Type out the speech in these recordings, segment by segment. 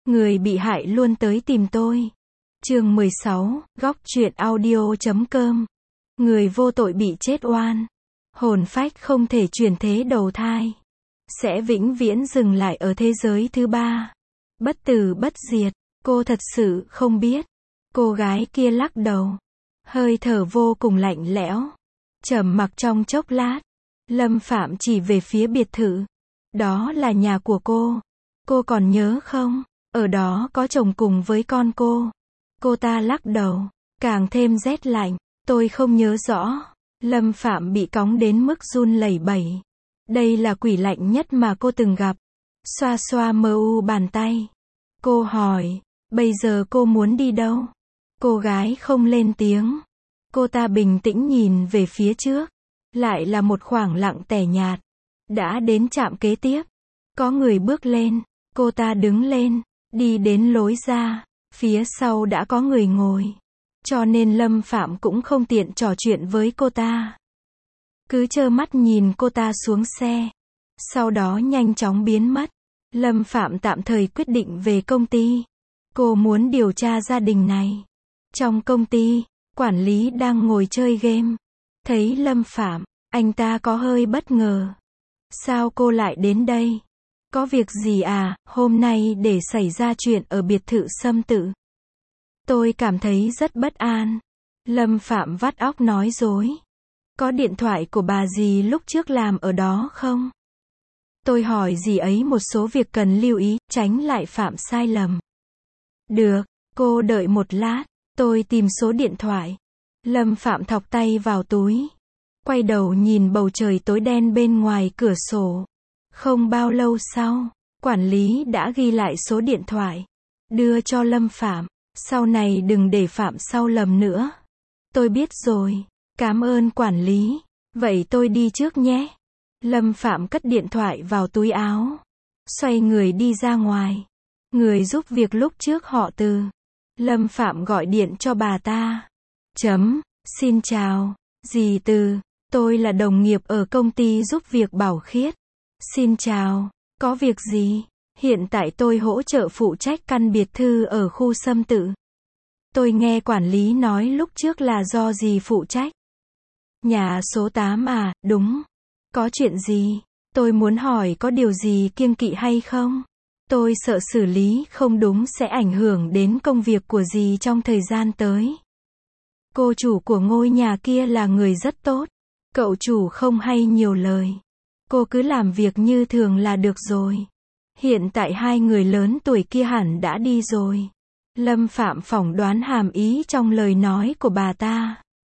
Người bị hại luôn tới tìm tôi. Chương 16, góc truyện audio.com. Người vô tội bị chết oan. Hồn phách không thể chuyển thế đầu thai. Sẽ vĩnh viễn dừng lại ở thế giới thứ ba. Bất tử bất diệt. Cô thật sự không biết. Cô gái kia lắc đầu. Hơi thở vô cùng lạnh lẽo. Trầm mặc trong chốc lát. Lâm Phạm chỉ về phía biệt thự. Đó là nhà của cô. Cô còn nhớ không? Ở đó có chồng cùng với con cô. Cô ta lắc đầu. Càng thêm rét lạnh. Tôi không nhớ rõ. Lâm Phạm bị cóng đến mức run lẩy bẩy. Đây là quỷ lạnh nhất mà cô từng gặp. Xoa xoa mờ u bàn tay. Cô hỏi. Bây giờ cô muốn đi đâu? Cô gái không lên tiếng. Cô ta bình tĩnh nhìn về phía trước. Lại là một khoảng lặng tẻ nhạt. Đã đến trạm kế tiếp. Có người bước lên. Cô ta đứng lên. Đi đến lối ra. Phía sau đã có người ngồi. Cho nên Lâm Phạm cũng không tiện trò chuyện với cô ta. Cứ trơ mắt nhìn cô ta xuống xe. Sau đó nhanh chóng biến mất. Lâm Phạm tạm thời quyết định về công ty. Cô muốn điều tra gia đình này. Trong công ty, quản lý đang ngồi chơi game. Thấy Lâm Phạm, anh ta có hơi bất ngờ. Sao cô lại đến đây? Có việc gì à, hôm nay để xảy ra chuyện ở biệt thự Sâm Tự. Tôi cảm thấy rất bất an. Lâm Phạm vắt óc nói dối. Có điện thoại của bà dì lúc trước làm ở đó không? Tôi hỏi dì ấy một số việc cần lưu ý, tránh lại phạm sai lầm. Được, cô đợi một lát, tôi tìm số điện thoại. Lâm Phạm thọc tay vào túi. Quay đầu nhìn bầu trời tối đen bên ngoài cửa sổ. Không bao lâu sau, quản lý đã ghi lại số điện thoại. Đưa cho Lâm Phạm. Sau này đừng để phạm sau lầm nữa. Tôi biết rồi. Cảm ơn quản lý. Vậy tôi đi trước nhé. Lâm Phạm cất điện thoại vào túi áo. Xoay người đi ra ngoài. Người giúp việc lúc trước họ Từ. Lâm Phạm gọi điện cho bà ta. Xin chào. Dì Từ. Tôi là đồng nghiệp ở công ty giúp việc Bảo Khiết. Xin chào. Có việc gì? Hiện tại tôi hỗ trợ phụ trách căn biệt thự ở khu Sâm Tự. Tôi nghe quản lý nói lúc trước là do dì phụ trách. Nhà số 8 à, đúng. Có chuyện gì? Tôi muốn hỏi có điều gì kiêng kỵ hay không? Tôi sợ xử lý không đúng sẽ ảnh hưởng đến công việc của dì trong thời gian tới. Cô chủ của ngôi nhà kia là người rất tốt. Cậu chủ không hay nhiều lời. Cô cứ làm việc như thường là được rồi. Hiện tại hai người lớn tuổi kia hẳn đã đi rồi. Lâm Phạm phỏng đoán hàm ý trong lời nói của bà ta.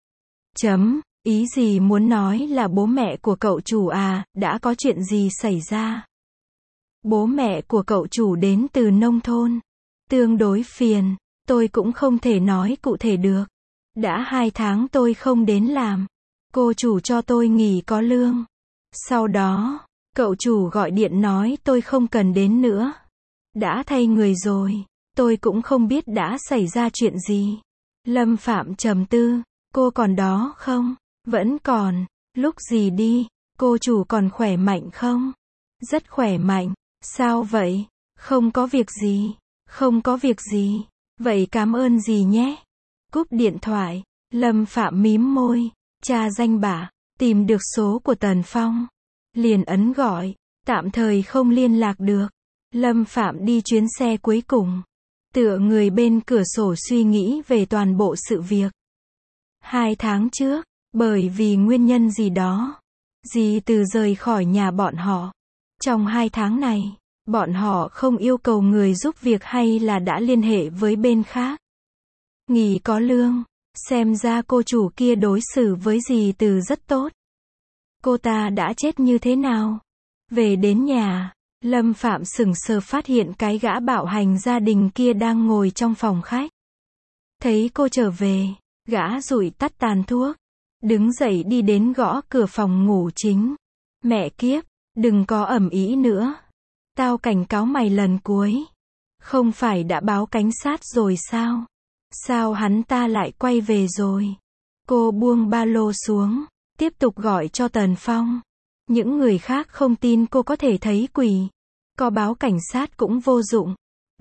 Ý gì muốn nói là bố mẹ của cậu chủ à, đã có chuyện gì xảy ra? Bố mẹ của cậu chủ đến từ nông thôn. Tương đối phiền, tôi cũng không thể nói cụ thể được. Đã 2 tháng tôi không đến làm. Cô chủ cho tôi nghỉ có lương. Sau đó, cậu chủ gọi điện nói tôi không cần đến nữa. Đã thay người rồi. Tôi cũng không biết đã xảy ra chuyện gì. Lâm Phạm trầm tư. Cô còn đó không? Vẫn còn. Lúc gì đi? Cô chủ còn khỏe mạnh không? Rất khỏe mạnh. Sao vậy? Không có việc gì. Không có việc gì. Vậy cảm ơn dì nhé. Cúp điện thoại. Lâm Phạm mím môi. Tra danh bạ. Tìm được số của Tần Phong. Liền ấn gọi. Tạm thời không liên lạc được. Lâm Phạm đi chuyến xe cuối cùng. Tựa người bên cửa sổ suy nghĩ về toàn bộ sự việc. 2 tháng trước, bởi vì nguyên nhân gì đó, dì Từ rời khỏi nhà bọn họ. Trong 2 tháng này, bọn họ không yêu cầu người giúp việc hay là đã liên hệ với bên khác. Nghỉ có lương, xem ra cô chủ kia đối xử với dì Từ rất tốt. Cô ta đã chết như thế nào? Về đến nhà, Lâm Phạm sững sờ phát hiện cái gã bạo hành gia đình kia đang ngồi trong phòng khách. Thấy cô trở về, gã dụi tắt tàn thuốc. Đứng dậy đi đến gõ cửa phòng ngủ chính. Mẹ kiếp, đừng có ầm ĩ nữa. Tao cảnh cáo mày lần cuối. Không phải đã báo cảnh sát rồi sao? Sao hắn ta lại quay về rồi? Cô buông ba lô xuống, tiếp tục gọi cho Tần Phong. Những người khác không tin cô có thể thấy quỷ. Có báo cảnh sát cũng vô dụng.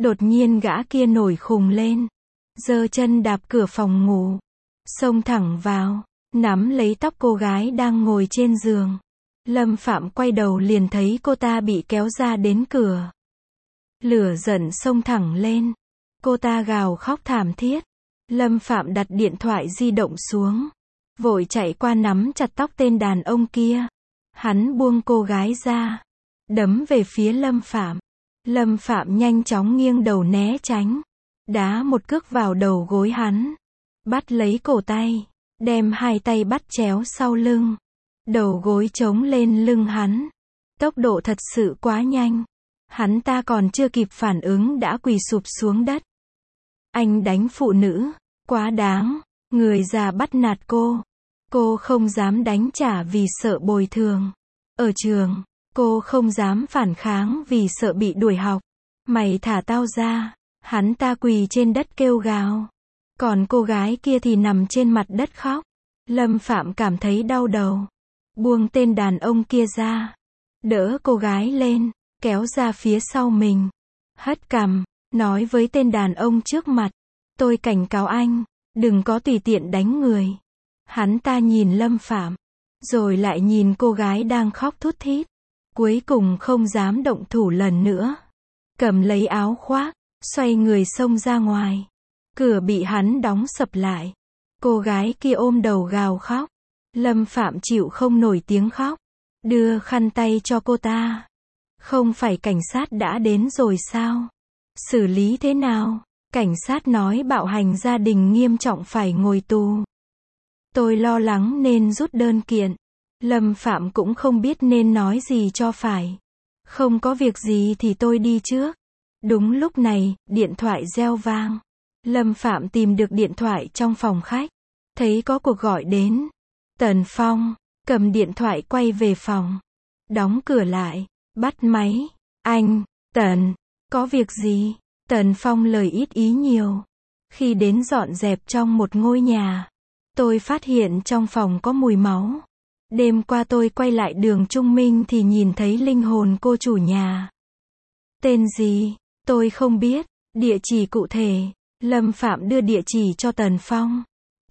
Đột nhiên gã kia nổi khùng lên, giơ chân đạp cửa phòng ngủ, xông thẳng vào, nắm lấy tóc cô gái đang ngồi trên giường. Lâm Phạm quay đầu liền thấy cô ta bị kéo ra đến cửa. Lửa giận xông thẳng lên, cô ta gào khóc thảm thiết. Lâm Phạm đặt điện thoại di động xuống, vội chạy qua nắm chặt tóc tên đàn ông kia. Hắn buông cô gái ra, đấm về phía Lâm Phạm. Lâm Phạm nhanh chóng nghiêng đầu né tránh, đá một cước vào đầu gối hắn, bắt lấy cổ tay, đem hai tay bắt chéo sau lưng, đầu gối chống lên lưng hắn. Tốc độ thật sự quá nhanh, hắn ta còn chưa kịp phản ứng đã quỳ sụp xuống đất. Anh đánh phụ nữ, quá đáng, người già bắt nạt cô không dám đánh trả vì sợ bồi thường. Ở trường, cô không dám phản kháng vì sợ bị đuổi học. Mày thả tao ra. Hắn ta quỳ trên đất kêu gào. Còn cô gái kia thì nằm trên mặt đất khóc. Lâm Phạm cảm thấy đau đầu, buông tên đàn ông kia ra, đỡ cô gái lên, kéo ra phía sau mình, hất cằm, nói với tên đàn ông trước mặt, tôi cảnh cáo anh, đừng có tùy tiện đánh người. Hắn ta nhìn Lâm Phạm, rồi lại nhìn cô gái đang khóc thút thít, cuối cùng không dám động thủ lần nữa, cầm lấy áo khoác, xoay người xông ra ngoài. Cửa bị hắn đóng sập lại. Cô gái kia ôm đầu gào khóc. Lâm Phạm chịu không nổi tiếng khóc, đưa khăn tay cho cô ta. Không phải cảnh sát đã đến rồi sao? Xử lý thế nào? Cảnh sát nói bạo hành gia đình nghiêm trọng phải ngồi tù. Tôi lo lắng nên rút đơn kiện. Lâm Phạm cũng không biết nên nói gì cho phải. Không có việc gì thì tôi đi trước. Đúng lúc này, điện thoại reo vang. Lâm Phạm tìm được điện thoại trong phòng khách, thấy có cuộc gọi đến. Tần Phong, cầm điện thoại quay về phòng, đóng cửa lại, bắt máy. Anh, Tần, có việc gì? Tần Phong lời ít ý nhiều. Khi đến dọn dẹp trong một ngôi nhà, tôi phát hiện trong phòng có mùi máu. Đêm qua tôi quay lại đường Trung Minh thì nhìn thấy linh hồn cô chủ nhà. Tên gì? Tôi không biết. Địa chỉ cụ thể. Lâm Phạm đưa địa chỉ cho Tần Phong.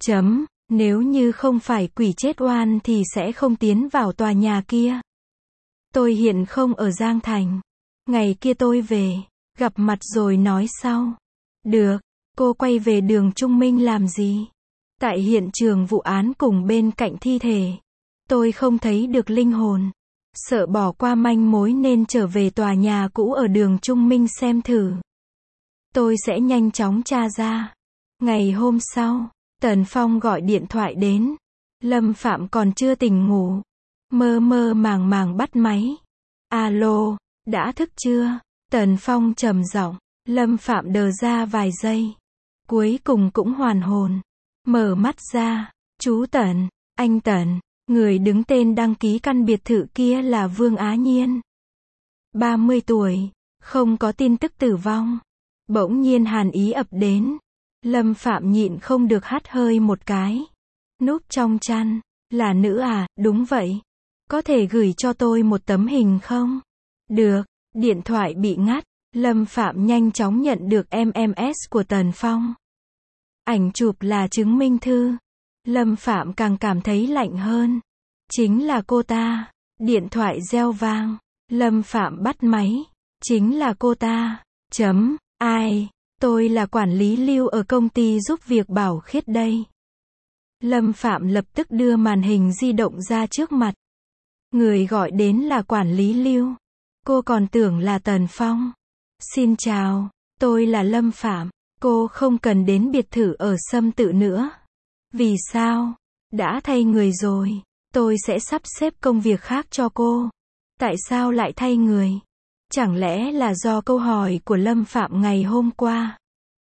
Nếu như không phải quỷ chết oan thì sẽ không tiến vào tòa nhà kia. Tôi hiện không ở Giang Thành. Ngày kia tôi về, gặp mặt rồi nói sau. Được, cô quay về đường Trung Minh làm gì? Tại hiện trường vụ án cùng bên cạnh thi thể. Tôi không thấy được linh hồn. Sợ bỏ qua manh mối nên trở về tòa nhà cũ ở đường Trung Minh xem thử. Tôi sẽ nhanh chóng tra ra. Ngày hôm sau, Tần Phong gọi điện thoại đến. Lâm Phạm còn chưa tỉnh ngủ. Mơ mơ màng màng bắt máy. Alo, đã thức chưa? Tần Phong trầm giọng. Lâm Phạm đờ ra vài giây. Cuối cùng cũng hoàn hồn. Mở mắt ra. Chú Tần, anh Tần, người đứng tên đăng ký căn biệt thự kia là Vương Á Nhiên. 30 tuổi, không có tin tức tử vong. Bỗng nhiên hàn ý ập đến. Lâm Phạm nhịn không được hắt hơi một cái. Núp trong chăn. Là nữ à? Đúng vậy. Có thể gửi cho tôi một tấm hình không? Được. Điện thoại bị ngắt. Lâm Phạm nhanh chóng nhận được MMS của Tần Phong. Ảnh chụp là chứng minh thư. Lâm Phạm càng cảm thấy lạnh hơn. Chính là cô ta. Điện thoại reo vang. Lâm Phạm bắt máy. Chính là cô ta. Ai? Tôi là quản lý Lưu ở công ty giúp việc Bảo Khiết đây. Lâm Phạm lập tức đưa màn hình di động ra trước mặt. Người gọi đến là quản lý Lưu. Cô còn tưởng là Tần Phong. Xin chào, tôi là Lâm Phạm. Cô không cần đến biệt thự ở Sâm Tự nữa. Vì sao? Đã thay người rồi. Tôi sẽ sắp xếp công việc khác cho cô. Tại sao lại thay người? Chẳng lẽ là do câu hỏi của Lâm Phạm ngày hôm qua?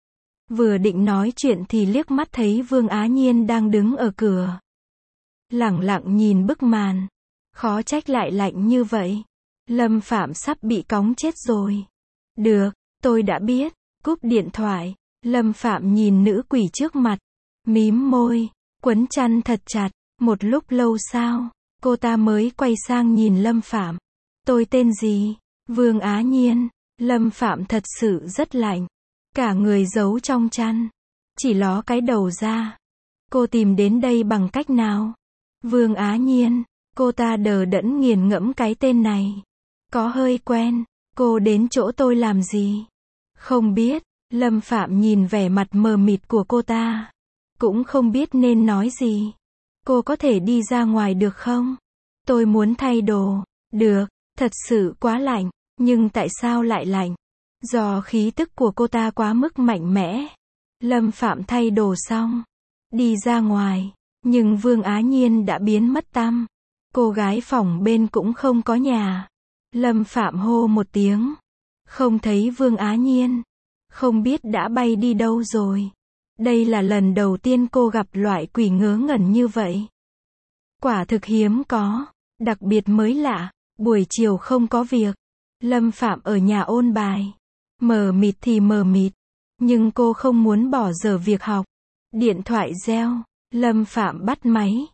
Vừa định nói chuyện thì liếc mắt thấy Vương Á Nhiên đang đứng ở cửa. Lẳng lặng nhìn bức màn. Khó trách lại lạnh như vậy. Lâm Phạm sắp bị cóng chết rồi. Được, tôi đã biết. Cúp điện thoại. Lâm Phạm nhìn nữ quỷ trước mặt. Mím môi. Quấn chăn thật chặt. Một lúc lâu sau, cô ta mới quay sang nhìn Lâm Phạm. Tôi tên gì? Vương Á Nhiên. Lâm Phạm thật sự rất lạnh. Cả người giấu trong chăn. Chỉ ló cái đầu ra. Cô tìm đến đây bằng cách nào? Vương Á Nhiên. Cô ta đờ đẫn nghiền ngẫm cái tên này. Có hơi quen. Cô đến chỗ tôi làm gì? Không biết. Lâm Phạm nhìn vẻ mặt mờ mịt của cô ta. Cũng không biết nên nói gì. Cô có thể đi ra ngoài được không? Tôi muốn thay đồ. Được. Thật sự quá lạnh. Nhưng tại sao lại lạnh? Do khí tức của cô ta quá mức mạnh mẽ. Lâm Phạm thay đồ xong. Đi ra ngoài. Nhưng Vương Á Nhiên đã biến mất tăm. Cô gái phòng bên cũng không có nhà. Lâm Phạm hô một tiếng. Không thấy Vương Á Nhiên. Không biết đã bay đi đâu rồi. Đây là lần đầu tiên cô gặp loại quỷ ngớ ngẩn như vậy. Quả thực hiếm có. Đặc biệt mới lạ. Buổi chiều không có việc. Lâm Phạm ở nhà ôn bài. Mờ mịt thì mờ mịt. Nhưng cô không muốn bỏ dở việc học. Điện thoại reo. Lâm Phạm bắt máy.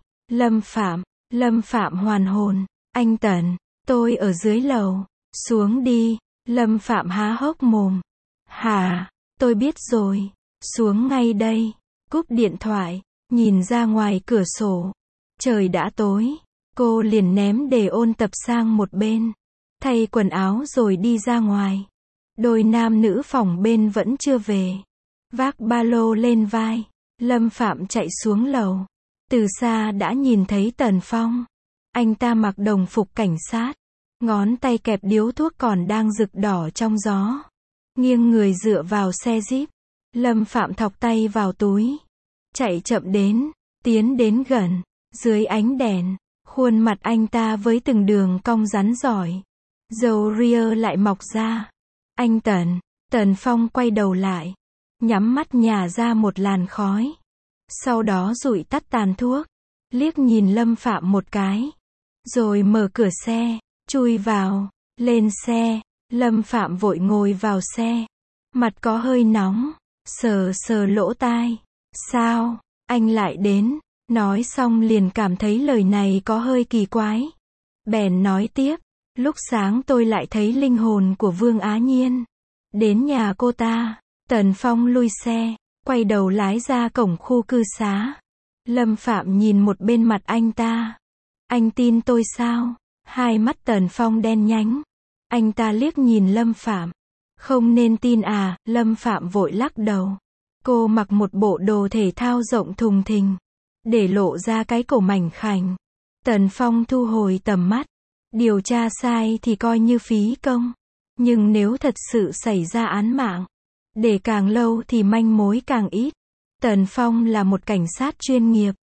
Lâm Phạm hoàn hồn. Anh Tần, tôi ở dưới lầu. Xuống đi. Lâm Phạm há hốc mồm. Hả? Tôi biết rồi. Xuống ngay đây. Cúp điện thoại. Nhìn ra ngoài cửa sổ. Trời đã tối. Cô liền ném đề ôn tập sang một bên. Thay quần áo rồi đi ra ngoài. Đôi nam nữ phòng bên vẫn chưa về. Vác ba lô lên vai. Lâm Phạm chạy xuống lầu. Từ xa đã nhìn thấy Tần Phong. Anh ta mặc đồng phục cảnh sát. Ngón tay kẹp điếu thuốc còn đang rực đỏ trong gió. Nghiêng người dựa vào xe Jeep. Lâm Phạm thọc tay vào túi. Chạy chậm đến. Tiến đến gần. Dưới ánh đèn. Khuôn mặt anh ta với từng đường cong rắn giỏi. Râu ria lại mọc ra. Anh Tần. Tần Phong quay đầu lại. Nhắm mắt nhả ra một làn khói. Sau đó dụi tắt tàn thuốc. Liếc nhìn Lâm Phạm một cái. Rồi mở cửa xe. Chui vào. Lên xe. Lâm Phạm vội ngồi vào xe. Mặt có hơi nóng. Sờ sờ lỗ tai. Sao? Anh lại đến. Nói xong liền cảm thấy lời này có hơi kỳ quái. Bèn nói tiếp. Lúc sáng tôi lại thấy linh hồn của Vương Á Nhiên. Đến nhà cô ta. Tần Phong lui xe. Quay đầu lái ra cổng khu cư xá. Lâm Phạm nhìn một bên mặt anh ta. Anh tin tôi sao? Hai mắt Tần Phong đen nhánh. Anh ta liếc nhìn Lâm Phạm. Không nên tin à? Lâm Phạm vội lắc đầu. Cô mặc một bộ đồ thể thao rộng thùng thình. Để lộ ra cái cổ mảnh khảnh. Tần Phong thu hồi tầm mắt. Điều tra sai thì coi như phí công. Nhưng nếu thật sự xảy ra án mạng. Để càng lâu thì manh mối càng ít. Tần Phong là một cảnh sát chuyên nghiệp.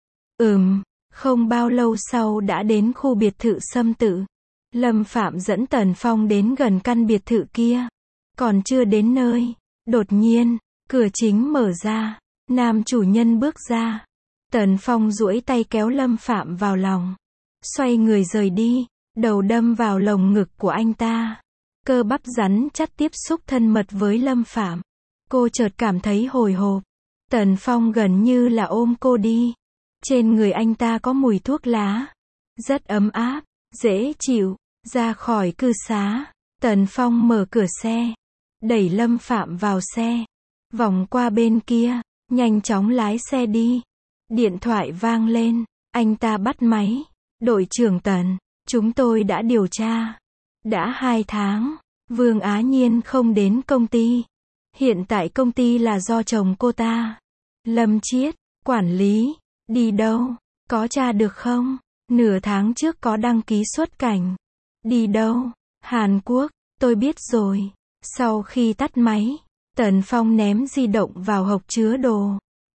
Không bao lâu sau đã đến khu biệt thự Sâm Tự. Lâm Phạm dẫn Tần Phong đến gần căn biệt thự kia. Còn chưa đến nơi. Đột nhiên, cửa chính mở ra. Nam chủ nhân bước ra. Tần Phong duỗi tay kéo Lâm Phạm vào lòng. Xoay người rời đi. Đầu đâm vào lồng ngực của anh ta. Cơ bắp rắn chắc tiếp xúc thân mật với Lâm Phạm. Cô chợt cảm thấy hồi hộp. Tần Phong gần như là ôm cô đi. Trên người anh ta có mùi thuốc lá. Rất ấm áp, dễ chịu. Ra khỏi cư xá. Tần Phong mở cửa xe. Đẩy Lâm Phạm vào xe. Vòng qua bên kia. Nhanh chóng lái xe đi. Điện thoại vang lên. Anh ta bắt máy. Đội trưởng Tần. Chúng tôi đã điều tra. Đã 2 tháng. Vương Á Nhiên không đến công ty. Hiện tại công ty là do chồng cô ta. Lâm Chiết. Quản lý. Đi đâu? Có tra được không? Nửa tháng trước có đăng ký xuất cảnh. Đi đâu? Hàn Quốc. Tôi biết rồi. Sau khi tắt máy. Tần Phong ném di động vào hộc chứa đồ.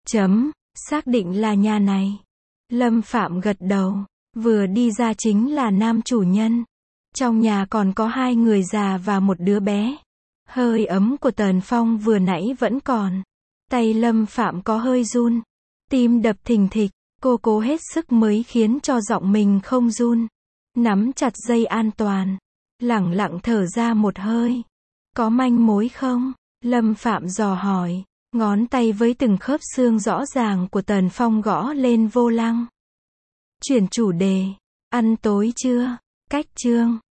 Xác định là nhà này. Lâm Phạm gật đầu. Vừa đi ra chính là nam chủ nhân. Trong nhà còn có 2 người già và một đứa bé. Hơi ấm của Tần Phong vừa nãy vẫn còn. Tay Lâm Phạm có hơi run. Tim đập thình thịch. Cô cố hết sức mới khiến cho giọng mình không run. Nắm chặt dây an toàn. Lẳng lặng thở ra một hơi. Có manh mối không? Lâm Phạm dò hỏi. Ngón tay với từng khớp xương rõ ràng của Tần Phong gõ lên vô lăng. Chuyển chủ đề. Ăn tối chưa? Cách chương.